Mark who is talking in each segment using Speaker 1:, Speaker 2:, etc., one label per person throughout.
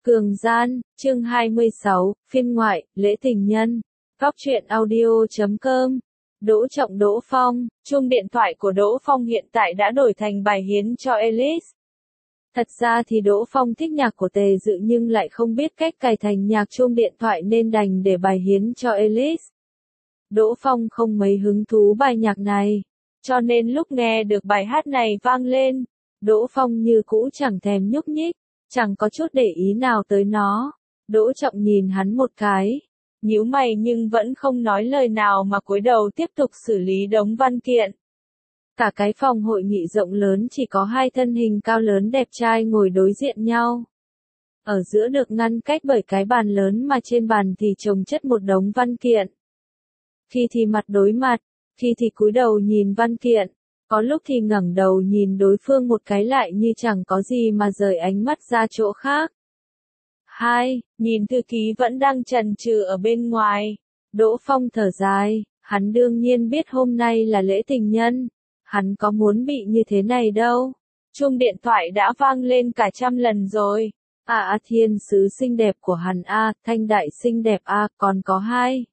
Speaker 1: Cường gian, chương 26, phiên ngoại, lễ tình nhân. Góc truyện audio.com. Đỗ Trọng Đỗ Phong, chuông điện thoại của Đỗ Phong hiện tại đã đổi thành bài hiến cho Alice. Thật ra thì Đỗ Phong thích nhạc của Tề Dự nhưng lại không biết cách cài thành nhạc chuông điện thoại nên đành để bài hiến cho Alice. Đỗ Phong không mấy hứng thú bài nhạc này, cho nên lúc nghe được bài hát này vang lên, Đỗ Phong như cũ chẳng thèm nhúc nhích, chẳng có chút để ý nào tới nó. Đỗ Trọng nhìn hắn một cái, nhíu mày nhưng vẫn không nói lời nào mà cúi đầu tiếp tục xử lý đống văn kiện. Cả cái phòng hội nghị rộng lớn chỉ có hai thân hình cao lớn đẹp trai ngồi đối diện nhau. Ở giữa được ngăn cách bởi cái bàn lớn mà trên bàn thì chồng chất một đống văn kiện. Khi thì mặt đối mặt, khi thì cúi đầu nhìn văn kiện, có lúc thì ngẩng đầu nhìn đối phương một cái lại như chẳng có gì mà rời ánh mắt ra chỗ khác. Nhìn thư ký vẫn đang chần chừ ở bên ngoài. Đỗ Phong thở dài, hắn đương nhiên biết hôm nay là lễ tình nhân, hắn có muốn bị như thế này đâu. Chuông điện thoại đã vang lên cả 100 lần rồi. Thiên sứ xinh đẹp của hắn Thanh đại xinh đẹp còn có hai.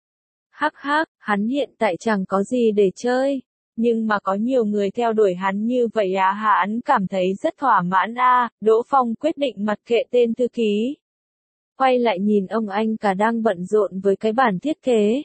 Speaker 1: Hắn hiện tại chẳng có gì để chơi, nhưng mà có nhiều người theo đuổi hắn như vậy hắn cảm thấy rất thỏa mãn Đỗ Phong quyết định mặc kệ tên thư ký. Quay lại nhìn ông anh cả đang bận rộn với cái bản thiết kế.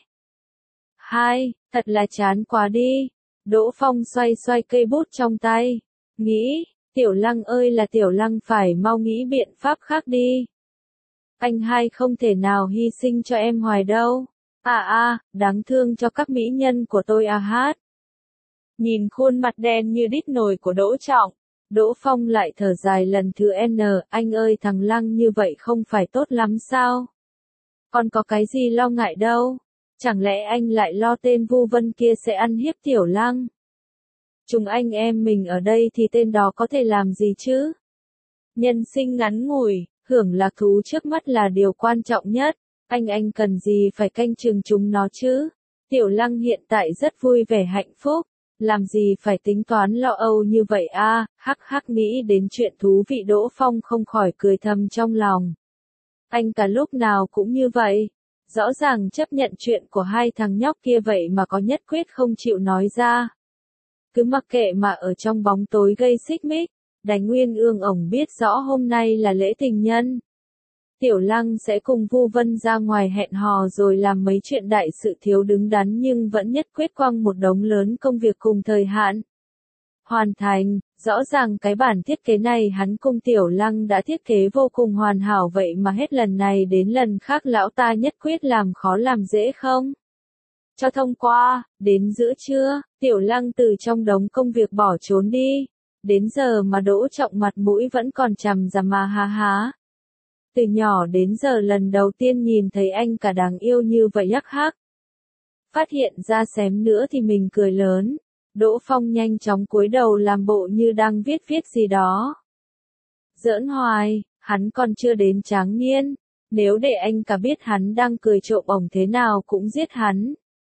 Speaker 1: Thật là chán quá đi. Đỗ Phong xoay xoay cây bút trong tay, nghĩ, Tiểu Lăng ơi là Tiểu Lăng phải mau nghĩ biện pháp khác đi. Anh hai không thể nào hy sinh cho em hoài đâu. Đáng thương cho các mỹ nhân của tôi hát. Nhìn khuôn mặt đen như đít nồi của Đỗ Trọng, Đỗ Phong lại thở dài lần thứ N, anh ơi thằng Lăng như vậy không phải tốt lắm sao? Còn có cái gì lo ngại đâu, chẳng lẽ anh lại lo tên Vu Vân kia sẽ ăn hiếp Tiểu Lăng? Chúng anh em mình ở đây thì tên đó có thể làm gì chứ? Nhân sinh ngắn ngủi, hưởng lạc thú trước mắt là điều quan trọng nhất. Anh cần gì phải canh chừng chúng nó chứ? Tiểu Lăng hiện tại rất vui vẻ hạnh phúc, làm gì phải tính toán lo âu như vậy nghĩ đến chuyện thú vị Đỗ Phong không khỏi cười thầm trong lòng. Anh cả lúc nào cũng như vậy, rõ ràng chấp nhận chuyện của hai thằng nhóc kia vậy mà có nhất quyết không chịu nói ra. Cứ mặc kệ mà ở trong bóng tối gây xích mích, đánh Nguyên Ương ổng biết rõ hôm nay là lễ tình nhân. Tiểu Lăng sẽ cùng Vu Vân ra ngoài hẹn hò rồi làm mấy chuyện đại sự thiếu đứng đắn nhưng vẫn nhất quyết quăng một đống lớn công việc cùng thời hạn. Hoàn thành, rõ ràng cái bản thiết kế này hắn cùng Tiểu Lăng đã thiết kế vô cùng hoàn hảo vậy mà hết lần này đến lần khác lão ta nhất quyết làm khó làm dễ không? Cho thông qua, đến giữa trưa, Tiểu Lăng từ trong đống công việc bỏ trốn đi. Đến giờ mà Đỗ Trọng mặt mũi vẫn còn chằm chằm há. Từ nhỏ đến giờ lần đầu tiên nhìn thấy anh cả đáng yêu như vậy Phát hiện ra xém nữa thì mình cười lớn. Đỗ Phong nhanh chóng cúi đầu làm bộ như đang viết gì đó. Giỡn hoài, hắn còn chưa đến tráng niên. Nếu để anh cả biết hắn đang cười trộm ổng thế nào cũng giết hắn.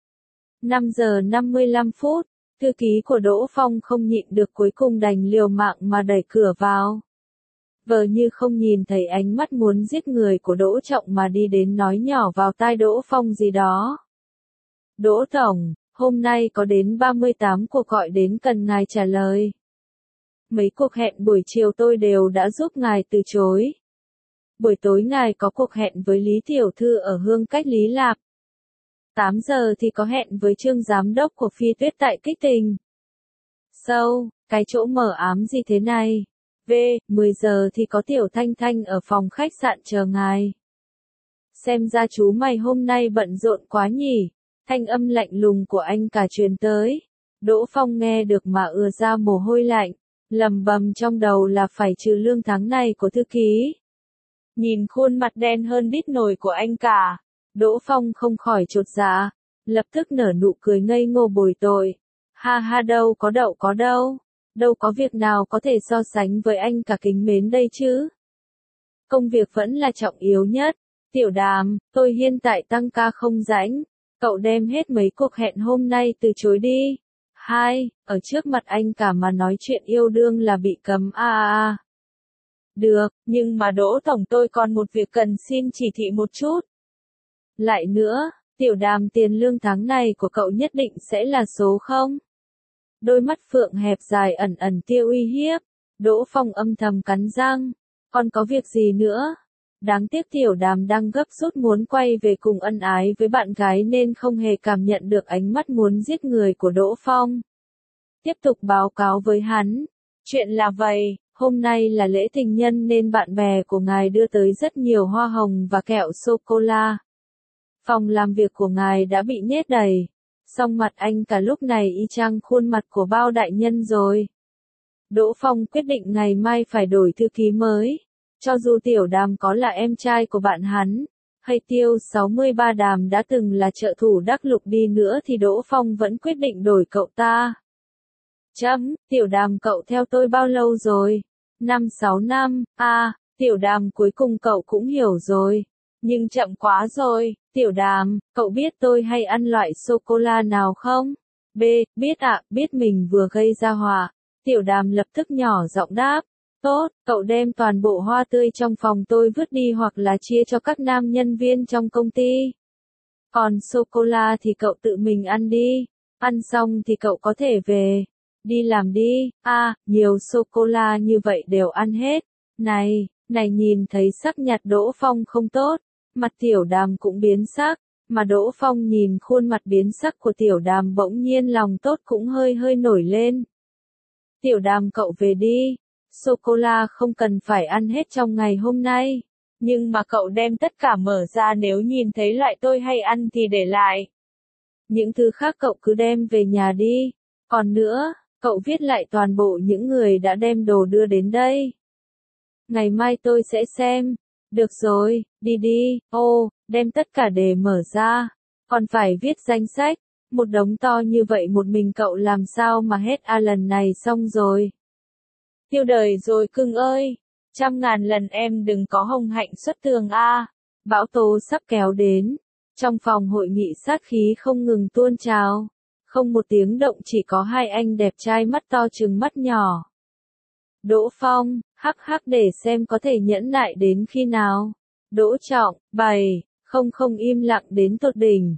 Speaker 1: 5 giờ 55 phút, thư ký của Đỗ Phong không nhịn được cuối cùng đành liều mạng mà đẩy cửa vào. Vờ như không nhìn thấy ánh mắt muốn giết người của Đỗ Trọng mà đi đến nói nhỏ vào tai Đỗ Phong gì đó. Đỗ Tổng, hôm nay có đến 38 cuộc gọi đến cần ngài trả lời. Mấy cuộc hẹn buổi chiều tôi đều đã giúp ngài từ chối. Buổi tối ngài có cuộc hẹn với Lý Tiểu Thư ở Hương Cách Lý Lạp. 8 giờ thì có hẹn với Trương Giám đốc của Phi Tuyết tại Kích Tình. Cái chỗ mờ ám gì thế này? 10 giờ thì có Tiểu Thanh Thanh ở phòng khách sạn chờ ngài. Xem ra chú mày hôm nay bận rộn quá nhỉ? Thanh âm lạnh lùng của anh cả truyền tới. Đỗ Phong nghe được mà ùa ra mồ hôi lạnh, lầm bầm trong đầu là phải trừ lương tháng này của thư ký. Nhìn khuôn mặt đen hơn đít nồi của anh cả, Đỗ Phong không khỏi chột dạ, lập tức nở nụ cười ngây ngô bồi tội. Đâu có việc nào có thể so sánh với anh cả kính mến đây chứ. Công việc vẫn là trọng yếu nhất. Tiểu Đàm, tôi hiện tại tăng ca không rảnh, cậu đem hết mấy cuộc hẹn hôm nay từ chối đi. Ở trước mặt anh cả mà nói chuyện yêu đương là bị cấm Được, nhưng mà Đỗ Tổng tôi còn một việc cần xin chỉ thị một chút. Lại nữa, Tiểu Đàm tiền lương tháng này của cậu nhất định sẽ là số 0. Đôi mắt phượng hẹp dài ẩn ẩn tia uy hiếp. Đỗ Phong âm thầm cắn răng. Còn có việc gì nữa? Đáng tiếc Tiểu Đàm đang gấp rút muốn quay về cùng ân ái với bạn gái nên không hề cảm nhận được ánh mắt muốn giết người của Đỗ Phong. Tiếp tục báo cáo với hắn. Chuyện là vậy, hôm nay là lễ tình nhân nên bạn bè của ngài đưa tới rất nhiều hoa hồng và kẹo sô-cô-la. Phòng làm việc của ngài đã bị nhét đầy. Song mặt anh cả lúc này y chang khuôn mặt của bao đại nhân rồi. Đỗ Phong quyết định ngày mai phải đổi thư ký mới. Cho dù Tiểu Đàm có là em trai của bạn hắn, hay Tiêu 63 Đàm đã từng là trợ thủ đắc lực đi nữa thì Đỗ Phong vẫn quyết định đổi cậu ta. Tiểu Đàm cậu theo tôi bao lâu rồi? 5-6 năm, Tiểu Đàm cuối cùng cậu cũng hiểu rồi. Nhưng chậm quá rồi, Tiểu Đàm, cậu biết tôi hay ăn loại sô-cô-la nào không? Biết ạ, biết mình vừa gây ra họa. Tiểu Đàm lập tức nhỏ giọng đáp. Tốt, cậu đem toàn bộ hoa tươi trong phòng tôi vứt đi hoặc là chia cho các nam nhân viên trong công ty. Còn sô-cô-la thì cậu tự mình ăn đi. Ăn xong thì cậu có thể về. Đi làm đi, nhiều sô-cô-la như vậy đều ăn hết. Này nhìn thấy sắc nhạt Đỗ Phong không tốt. Mặt Tiểu Đàm cũng biến sắc. Mà Đỗ Phong nhìn khuôn mặt biến sắc của Tiểu Đàm bỗng nhiên lòng tốt cũng hơi nổi lên. Tiểu Đàm cậu về đi. Sô-cô-la không cần phải ăn hết trong ngày hôm nay. Nhưng mà cậu đem tất cả mở ra nếu nhìn thấy loại tôi hay ăn thì để lại. Những thứ khác cậu cứ đem về nhà đi. Còn nữa, cậu viết lại toàn bộ những người đã đem đồ đưa đến đây. Ngày mai tôi sẽ xem. Được rồi, đi. Đem tất cả để mở ra. Còn phải viết danh sách. Một đống to như vậy một mình cậu làm sao mà hết lần này xong rồi. Tiêu đời rồi cưng ơi. 100.000 lần em đừng có hồng hạnh xuất tường Bão tố sắp kéo đến. Trong phòng hội nghị sát khí không ngừng tuôn trào. Không một tiếng động chỉ có hai anh đẹp trai mắt to trừng mắt nhỏ. Đỗ Phong, hắc để xem có thể nhẫn nại đến khi nào. Đỗ Trọng, 700 im lặng đến tột đỉnh.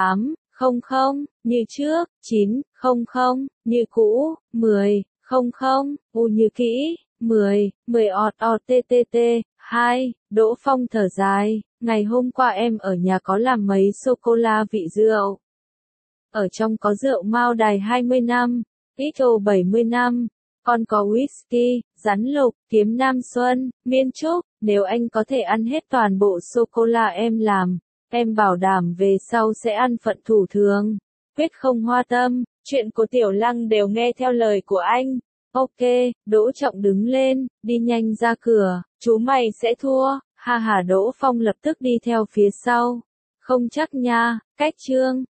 Speaker 1: 800, như trước. 900, như cũ. 1000, như kỹ. 10 ttt. 2, Đỗ Phong thở dài. Ngày hôm qua em ở nhà có làm mấy sô-cô-la vị rượu. Ở trong có rượu Mao Đài 20 năm, XO 70 năm, còn có whisky, rắn lục, kiếm Nam Xuân, miên trúc. Nếu anh có thể ăn hết toàn bộ sô-cô-la em làm, em bảo đảm về sau sẽ ăn phận thủ thường. Quyết không hoa tâm, chuyện của Tiểu Lăng đều nghe theo lời của anh. Ok, Đỗ Trọng đứng lên, đi nhanh ra cửa, chú mày sẽ thua. Ha ha, Đỗ Phong lập tức đi theo phía sau. Không chắc nha, cách chương.